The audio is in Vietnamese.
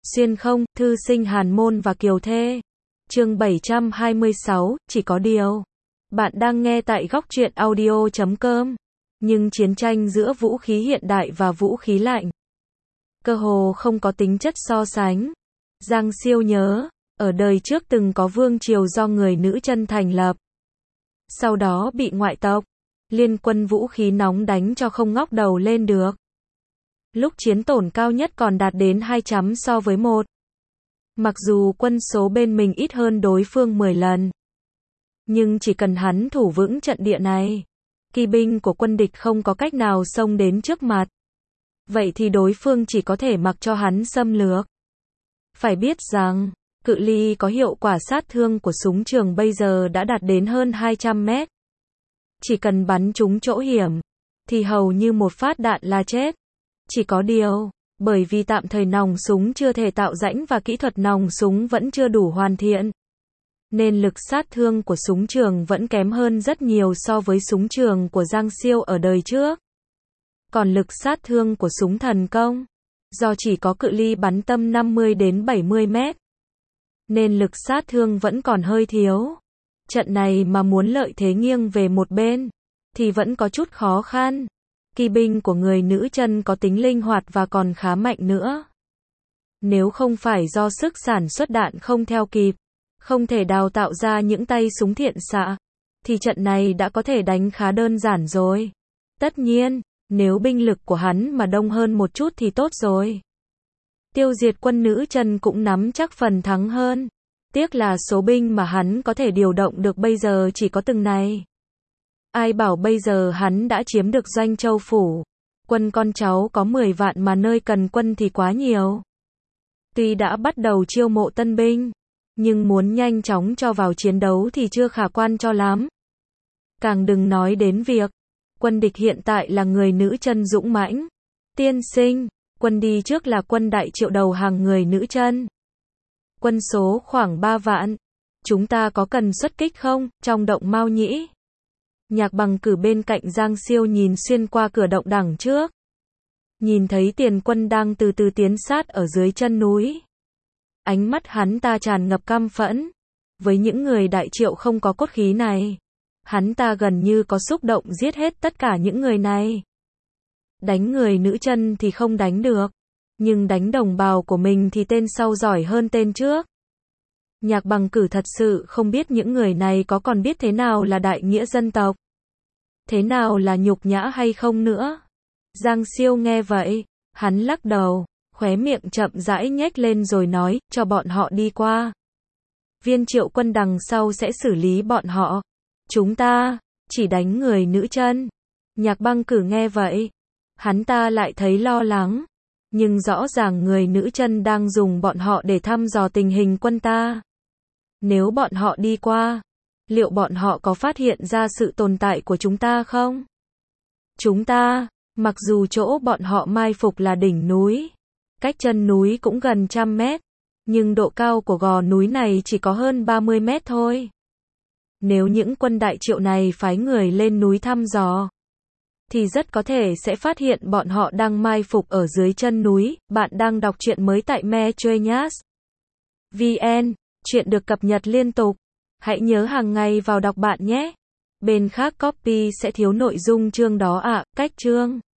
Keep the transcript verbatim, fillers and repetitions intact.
Xuyên không, thư sinh Hàn Môn và Kiều Thê. Chương bảy trăm hai mươi sáu, chỉ có điều. Bạn đang nghe tại góc truyện audio chấm com. Nhưng chiến tranh giữa vũ khí hiện đại và vũ khí lạnh cơ hồ không có tính chất so sánh. Giang Siêu nhớ, ở đời trước từng có vương triều do người nữ chân thành lập. Sau đó bị ngoại tộc, liên quân vũ khí nóng đánh cho không ngóc đầu lên được. Lúc chiến tổn cao nhất còn đạt đến hai chấm so với một. Mặc dù quân số bên mình ít hơn đối phương mười lần. Nhưng chỉ cần hắn thủ vững trận địa này, kỳ binh của quân địch không có cách nào xông đến trước mặt. Vậy thì đối phương chỉ có thể mặc cho hắn xâm lược. Phải biết rằng, cự ly có hiệu quả sát thương của súng trường bây giờ đã đạt đến hơn hai trăm mét. Chỉ cần bắn trúng chỗ hiểm, thì hầu như một phát đạn là chết. Chỉ có điều, bởi vì tạm thời nòng súng chưa thể tạo rãnh và kỹ thuật nòng súng vẫn chưa đủ hoàn thiện, nên lực sát thương của súng trường vẫn kém hơn rất nhiều so với súng trường của Giang Siêu ở đời trước. Còn lực sát thương của súng thần công, do chỉ có cự ly bắn tâm năm mươi đến bảy mươi mét, nên lực sát thương vẫn còn hơi thiếu. Trận này mà muốn lợi thế nghiêng về một bên, thì vẫn có chút khó khăn. Kỳ binh của người nữ chân có tính linh hoạt và còn khá mạnh nữa. Nếu không phải do sức sản xuất đạn không theo kịp, không thể đào tạo ra những tay súng thiện xạ, thì trận này đã có thể đánh khá đơn giản rồi. Tất nhiên, nếu binh lực của hắn mà đông hơn một chút thì tốt rồi. Tiêu diệt quân nữ chân cũng nắm chắc phần thắng hơn. Tiếc là số binh mà hắn có thể điều động được bây giờ chỉ có từng này. Ai bảo bây giờ hắn đã chiếm được Doanh Châu Phủ. Quân con cháu có mười vạn mà nơi cần quân thì quá nhiều. Tuy đã bắt đầu chiêu mộ tân binh, nhưng muốn nhanh chóng cho vào chiến đấu thì chưa khả quan cho lắm. Càng đừng nói đến việc, quân địch hiện tại là người nữ chân dũng mãnh. Tiên sinh, quân đi trước là quân Đại Triệu đầu hàng người nữ chân. Quân số khoảng ba vạn. Chúng ta có cần xuất kích không, trong động Mao Nhĩ? Nhạc Bằng Cử bên cạnh Giang Siêu nhìn xuyên qua cửa động đằng trước. Nhìn thấy tiền quân đang từ từ tiến sát ở dưới chân núi. Ánh mắt hắn ta tràn ngập căm phẫn. Với những người Đại Triệu không có cốt khí này, hắn ta gần như có xúc động giết hết tất cả những người này. Đánh người nữ chân thì không đánh được, nhưng đánh đồng bào của mình thì tên sau giỏi hơn tên trước. Nhạc Bằng Cử thật sự không biết những người này có còn biết thế nào là đại nghĩa dân tộc, thế nào là nhục nhã hay không nữa. Giang Siêu nghe vậy, hắn lắc đầu, khóe miệng chậm rãi nhếch lên rồi nói, cho bọn họ đi qua. Viên Triệu quân đằng sau sẽ xử lý bọn họ. Chúng ta chỉ đánh người nữ chân. Nhạc Bằng Cử nghe vậy, hắn ta lại thấy lo lắng. Nhưng rõ ràng người nữ chân đang dùng bọn họ để thăm dò tình hình quân ta. Nếu bọn họ đi qua, liệu bọn họ có phát hiện ra sự tồn tại của chúng ta không? Chúng ta, mặc dù chỗ bọn họ mai phục là đỉnh núi, cách chân núi cũng gần trăm mét, nhưng độ cao của gò núi này chỉ có hơn ba mươi mét thôi. Nếu những quân Đại Triệu này phái người lên núi thăm dò, thì rất có thể sẽ phát hiện bọn họ đang mai phục ở dưới chân núi. Bạn đang đọc truyện mới tại me choi nhas chấm vn, chuyện được cập nhật liên tục. Hãy nhớ hàng ngày vào đọc bạn nhé. Bên khác copy sẽ thiếu nội dung chương đó ạ. À, cách chương